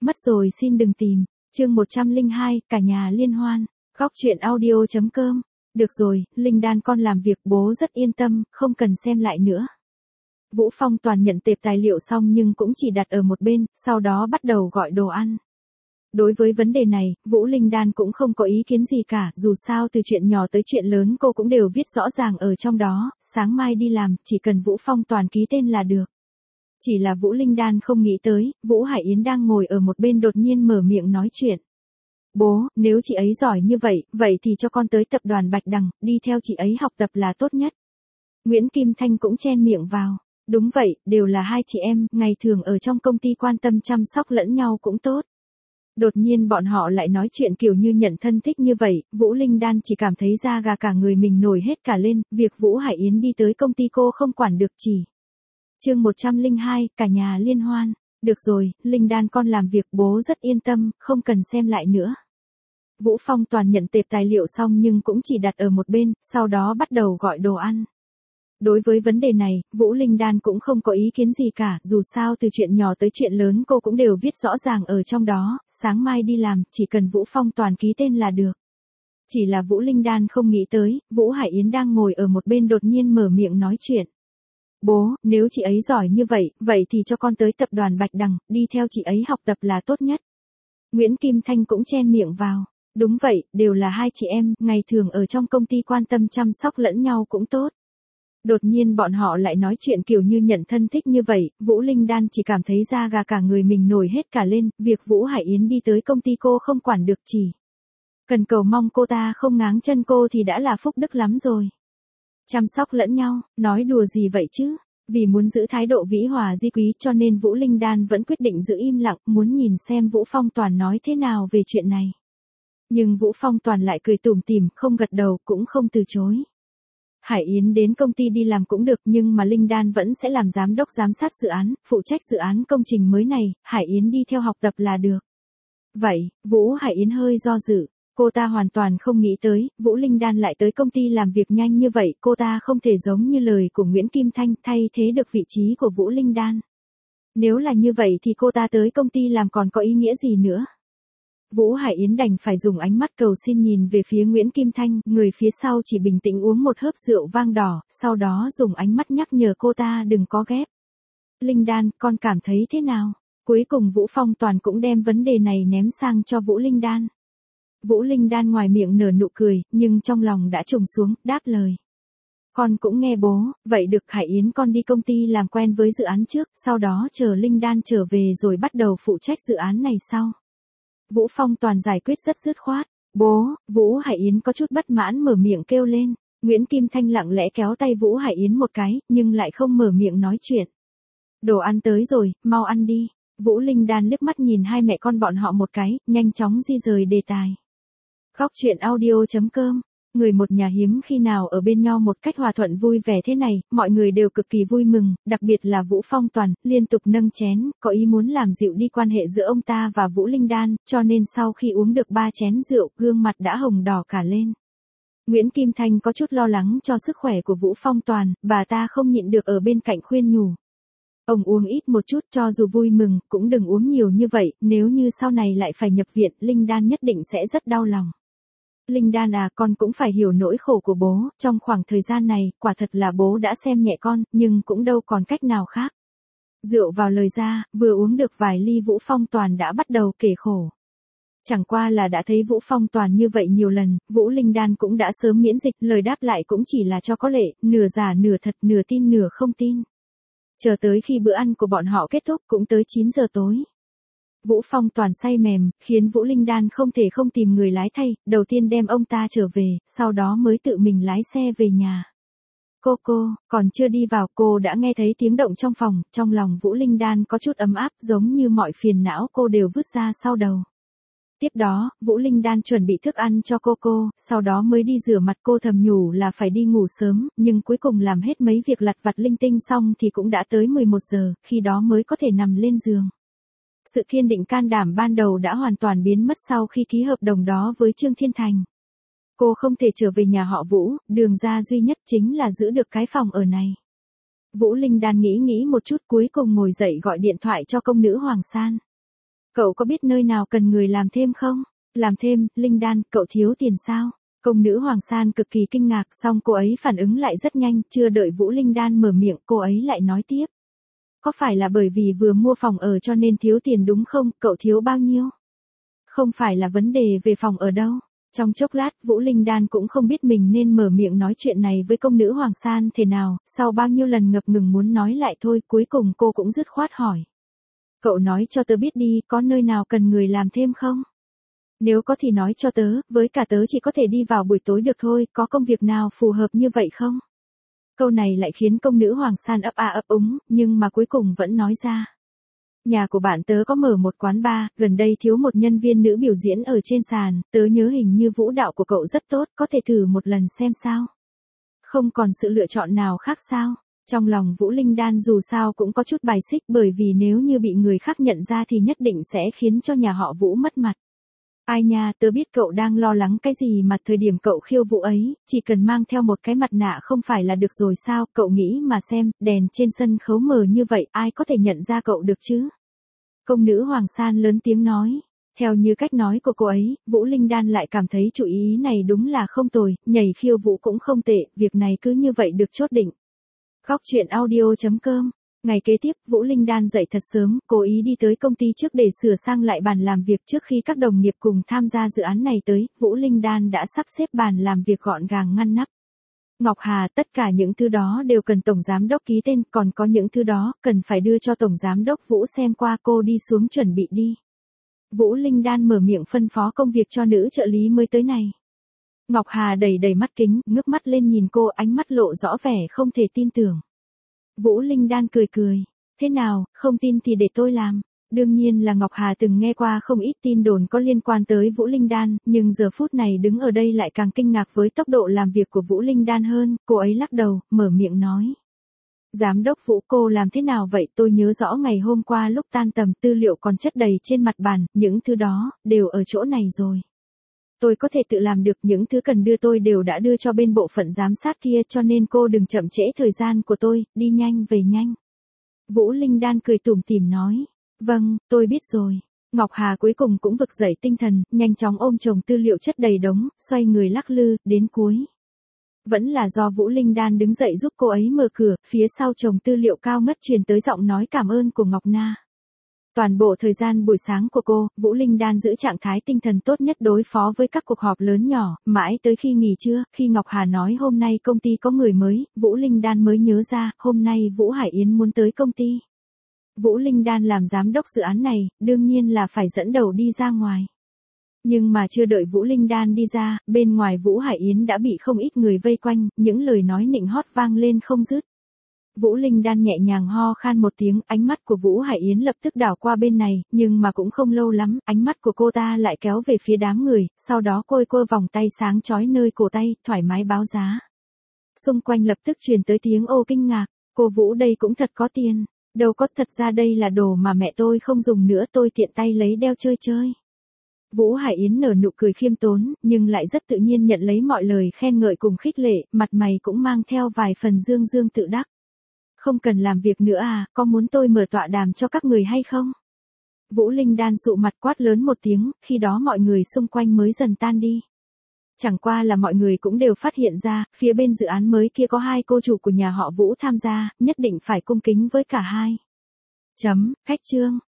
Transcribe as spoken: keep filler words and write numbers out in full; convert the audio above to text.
Mất rồi xin đừng tìm. Chương một trăm lẻ hai, cả nhà liên hoan. Góc truyện audio chấm com. Được rồi, Linh Đan con làm việc bố rất yên tâm, không cần xem lại nữa. Vũ Phong Toàn nhận tệp tài liệu xong nhưng cũng chỉ đặt ở một bên, sau đó bắt đầu gọi đồ ăn. Đối với vấn đề này, Vũ Linh Đan cũng không có ý kiến gì cả, dù sao từ chuyện nhỏ tới chuyện lớn cô cũng đều viết rõ ràng ở trong đó, sáng mai đi làm, chỉ cần Vũ Phong Toàn ký tên là được. Chỉ là Vũ Linh Đan không nghĩ tới, Vũ Hải Yến đang ngồi ở một bên đột nhiên mở miệng nói chuyện. Bố, nếu chị ấy giỏi như vậy, vậy thì cho con tới tập đoàn Bạch Đằng, đi theo chị ấy học tập là tốt nhất. Nguyễn Kim Thanh cũng chen miệng vào. Đúng vậy, đều là hai chị em, ngày thường ở trong công ty quan tâm chăm sóc lẫn nhau cũng tốt. Đột nhiên bọn họ lại nói chuyện kiểu như nhận thân thích như vậy, Vũ Linh Đan chỉ cảm thấy da gà cả người mình nổi hết cả lên, việc Vũ Hải Yến đi tới công ty cô không quản được chỉ. Chương một trăm lẻ hai, cả nhà liên hoan. Được rồi, Linh Đan con làm việc bố rất yên tâm, không cần xem lại nữa. Vũ Phong Toàn nhận tệp tài liệu xong nhưng cũng chỉ đặt ở một bên, sau đó bắt đầu gọi đồ ăn. Đối với vấn đề này, Vũ Linh Đan cũng không có ý kiến gì cả, dù sao từ chuyện nhỏ tới chuyện lớn cô cũng đều viết rõ ràng ở trong đó, sáng mai đi làm, chỉ cần Vũ Phong Toàn ký tên là được. Chỉ là Vũ Linh Đan không nghĩ tới, Vũ Hải Yến đang ngồi ở một bên đột nhiên mở miệng nói chuyện. Bố, nếu chị ấy giỏi như vậy, vậy thì cho con tới tập đoàn Bạch Đằng, đi theo chị ấy học tập là tốt nhất. Nguyễn Kim Thanh cũng chen miệng vào. Đúng vậy, đều là hai chị em, ngày thường ở trong công ty quan tâm chăm sóc lẫn nhau cũng tốt. Đột nhiên bọn họ lại nói chuyện kiểu như nhận thân thích như vậy, Vũ Linh Đan chỉ cảm thấy da gà cả người mình nổi hết cả lên, việc Vũ Hải Yến đi tới công ty cô không quản được chỉ. Cần cầu mong cô ta không ngáng chân cô thì đã là phúc đức lắm rồi. Chăm sóc lẫn nhau, nói đùa gì vậy chứ? Vì muốn giữ thái độ vĩ hòa di quý cho nên Vũ Linh Đan vẫn quyết định giữ im lặng, muốn nhìn xem Vũ Phong Toàn nói thế nào về chuyện này. Nhưng Vũ Phong Toàn lại cười tủm tỉm, không gật đầu, cũng không từ chối. Hải Yến đến công ty đi làm cũng được nhưng mà Linh Đan vẫn sẽ làm giám đốc giám sát dự án, phụ trách dự án công trình mới này, Hải Yến đi theo học tập là được. Vậy, Vũ Hải Yến hơi do dự, cô ta hoàn toàn không nghĩ tới, Vũ Linh Đan lại tới công ty làm việc nhanh như vậy, cô ta không thể giống như lời của Nguyễn Kim Thanh thay thế được vị trí của Vũ Linh Đan. Nếu là như vậy thì cô ta tới công ty làm còn có ý nghĩa gì nữa? Vũ Hải Yến đành phải dùng ánh mắt cầu xin nhìn về phía Nguyễn Kim Thanh, người phía sau chỉ bình tĩnh uống một hớp rượu vang đỏ, sau đó dùng ánh mắt nhắc nhở cô ta đừng có ghép. Linh Đan, con cảm thấy thế nào? Cuối cùng Vũ Phong Toàn cũng đem vấn đề này ném sang cho Vũ Linh Đan. Vũ Linh Đan ngoài miệng nở nụ cười, nhưng trong lòng đã trùng xuống, đáp lời. Con cũng nghe bố, vậy được Hải Yến con đi công ty làm quen với dự án trước, sau đó chờ Linh Đan trở về rồi bắt đầu phụ trách dự án này sau. Vũ Phong Toàn giải quyết rất dứt khoát. Bố, Vũ Hải Yến có chút bất mãn mở miệng kêu lên. Nguyễn Kim Thanh lặng lẽ kéo tay Vũ Hải Yến một cái, nhưng lại không mở miệng nói chuyện. Đồ ăn tới rồi, mau ăn đi. Vũ Linh Đan liếc mắt nhìn hai mẹ con bọn họ một cái, nhanh chóng di rời đề tài. Góc truyện audio chấm com. Người một nhà hiếm khi nào ở bên nhau một cách hòa thuận vui vẻ thế này, mọi người đều cực kỳ vui mừng, đặc biệt là Vũ Phong Toàn, liên tục nâng chén, có ý muốn làm dịu đi quan hệ giữa ông ta và Vũ Linh Đan, cho nên sau khi uống được ba chén rượu, gương mặt đã hồng đỏ cả lên. Nguyễn Kim Thanh có chút lo lắng cho sức khỏe của Vũ Phong Toàn, bà ta không nhịn được ở bên cạnh khuyên nhủ. Ông uống ít một chút cho dù vui mừng, cũng đừng uống nhiều như vậy, nếu như sau này lại phải nhập viện, Linh Đan nhất định sẽ rất đau lòng. Linh Đan à, con cũng phải hiểu nỗi khổ của bố, trong khoảng thời gian này, quả thật là bố đã xem nhẹ con, nhưng cũng đâu còn cách nào khác. Rượu vào lời ra, vừa uống được vài ly Vũ Phong Toàn đã bắt đầu kể khổ. Chẳng qua là đã thấy Vũ Phong Toàn như vậy nhiều lần, Vũ Linh Đan cũng đã sớm miễn dịch, lời đáp lại cũng chỉ là cho có lệ, nửa giả nửa thật, nửa tin nửa không tin. Chờ tới khi bữa ăn của bọn họ kết thúc cũng tới chín giờ tối. Vũ Phong Toàn say mềm, khiến Vũ Linh Đan không thể không tìm người lái thay, đầu tiên đem ông ta trở về, sau đó mới tự mình lái xe về nhà. Cô cô, còn chưa đi vào cô đã nghe thấy tiếng động trong phòng, trong lòng Vũ Linh Đan có chút ấm áp giống như mọi phiền não cô đều vứt ra sau đầu. Tiếp đó, Vũ Linh Đan chuẩn bị thức ăn cho cô cô, sau đó mới đi rửa mặt cô thầm nhủ là phải đi ngủ sớm, nhưng cuối cùng làm hết mấy việc lặt vặt linh tinh xong thì cũng đã tới mười một giờ, khi đó mới có thể nằm lên giường. Sự kiên định can đảm ban đầu đã hoàn toàn biến mất sau khi ký hợp đồng đó với Trương Thiên Thành. Cô không thể trở về nhà họ Vũ, đường ra duy nhất chính là giữ được cái phòng ở này. Vũ Linh Đan nghĩ nghĩ một chút cuối cùng ngồi dậy gọi điện thoại cho công nữ Hoàng San. Cậu có biết nơi nào cần người làm thêm không? Làm thêm, Linh Đan, cậu thiếu tiền sao? Công nữ Hoàng San cực kỳ kinh ngạc, xong cô ấy phản ứng lại rất nhanh, chưa đợi Vũ Linh Đan mở miệng, cô ấy lại nói tiếp. Có phải là bởi vì vừa mua phòng ở cho nên thiếu tiền đúng không, cậu thiếu bao nhiêu? Không phải là vấn đề về phòng ở đâu. Trong chốc lát, Vũ Linh Đan cũng không biết mình nên mở miệng nói chuyện này với công nữ Hoàng San thế nào, sau bao nhiêu lần ngập ngừng muốn nói lại thôi, cuối cùng cô cũng dứt khoát hỏi. Cậu nói cho tớ biết đi, có nơi nào cần người làm thêm không? Nếu có thì nói cho tớ, với cả tớ chỉ có thể đi vào buổi tối được thôi, có công việc nào phù hợp như vậy không? Câu này lại khiến công nữ Hoàng San ấp a ấp úng, nhưng mà cuối cùng vẫn nói ra. Nhà của bạn tớ có mở một quán bar, gần đây thiếu một nhân viên nữ biểu diễn ở trên sàn, tớ nhớ hình như vũ đạo của cậu rất tốt, có thể thử một lần xem sao. Không còn sự lựa chọn nào khác sao? Trong lòng Vũ Linh Đan dù sao cũng có chút bài xích bởi vì nếu như bị người khác nhận ra thì nhất định sẽ khiến cho nhà họ Vũ mất mặt. Ai nha, tớ biết cậu đang lo lắng cái gì mà thời điểm cậu khiêu vũ ấy, chỉ cần mang theo một cái mặt nạ không phải là được rồi sao, cậu nghĩ mà xem, đèn trên sân khấu mờ như vậy, ai có thể nhận ra cậu được chứ? Công nữ Hoàng San lớn tiếng nói. Theo như cách nói của cô ấy, Vũ Linh Đan lại cảm thấy chủ ý này đúng là không tồi, nhảy khiêu vũ cũng không tệ, việc này cứ như vậy được chốt định. Góc truyện audio chấm com. Ngày kế tiếp, Vũ Linh Đan dậy thật sớm, cố ý đi tới công ty trước để sửa sang lại bàn làm việc trước khi các đồng nghiệp cùng tham gia dự án này tới, Vũ Linh Đan đã sắp xếp bàn làm việc gọn gàng ngăn nắp. Ngọc Hà, tất cả những thứ đó đều cần Tổng Giám Đốc ký tên, còn có những thứ đó, cần phải đưa cho Tổng Giám Đốc Vũ xem qua, cô đi xuống chuẩn bị đi. Vũ Linh Đan mở miệng phân phó công việc cho nữ trợ lý mới tới này. Ngọc Hà đầy đầy mắt kính, ngước mắt lên nhìn cô, ánh mắt lộ rõ vẻ không thể tin tưởng. Vũ Linh Đan cười cười. Thế nào, không tin thì để tôi làm. Đương nhiên là Ngọc Hà từng nghe qua không ít tin đồn có liên quan tới Vũ Linh Đan, nhưng giờ phút này đứng ở đây lại càng kinh ngạc với tốc độ làm việc của Vũ Linh Đan hơn, cô ấy lắc đầu, mở miệng nói. Giám đốc Vũ, cô làm thế nào vậy? Tôi nhớ rõ ngày hôm qua lúc tan tầm tư liệu còn chất đầy trên mặt bàn, những thứ đó, đều ở chỗ này rồi. Tôi có thể tự làm được, những thứ cần đưa tôi đều đã đưa cho bên bộ phận giám sát kia, cho nên cô đừng chậm trễ thời gian của tôi, đi nhanh về nhanh. Vũ Linh Đan cười tủm tỉm nói. Vâng, tôi biết rồi. Ngọc Hà cuối cùng cũng vực dậy tinh thần, nhanh chóng ôm chồng tư liệu chất đầy đống, xoay người lắc lư, đến cuối. Vẫn là do Vũ Linh Đan đứng dậy giúp cô ấy mở cửa, phía sau chồng tư liệu cao ngất truyền tới giọng nói cảm ơn của Ngọc Na. Toàn bộ thời gian buổi sáng của cô, Vũ Linh Đan giữ trạng thái tinh thần tốt nhất đối phó với các cuộc họp lớn nhỏ, mãi tới khi nghỉ trưa, khi Ngọc Hà nói hôm nay công ty có người mới, Vũ Linh Đan mới nhớ ra, hôm nay Vũ Hải Yến muốn tới công ty. Vũ Linh Đan làm giám đốc dự án này, đương nhiên là phải dẫn đầu đi ra ngoài. Nhưng mà chưa đợi Vũ Linh Đan đi ra, bên ngoài Vũ Hải Yến đã bị không ít người vây quanh, những lời nói nịnh hót vang lên không dứt. Vũ Linh Đan nhẹ nhàng ho khan một tiếng, ánh mắt của Vũ Hải Yến lập tức đảo qua bên này, nhưng mà cũng không lâu lắm, ánh mắt của cô ta lại kéo về phía đám người, sau đó côi côi vòng tay sáng chói nơi cổ tay, thoải mái báo giá. Xung quanh lập tức truyền tới tiếng ô kinh ngạc, cô Vũ đây cũng thật có tiền, đâu có, thật ra đây là đồ mà mẹ tôi không dùng nữa, tôi tiện tay lấy đeo chơi chơi. Vũ Hải Yến nở nụ cười khiêm tốn, nhưng lại rất tự nhiên nhận lấy mọi lời khen ngợi cùng khích lệ, mặt mày cũng mang theo vài phần dương dương tự đắc. Không cần làm việc nữa à, có muốn tôi mở tọa đàm cho các người hay không? Vũ Linh Đan sụ mặt quát lớn một tiếng, khi đó mọi người xung quanh mới dần tan đi. Chẳng qua là mọi người cũng đều phát hiện ra, phía bên dự án mới kia có hai cô chủ của nhà họ Vũ tham gia, nhất định phải cung kính với cả hai. Chấm, khách trương.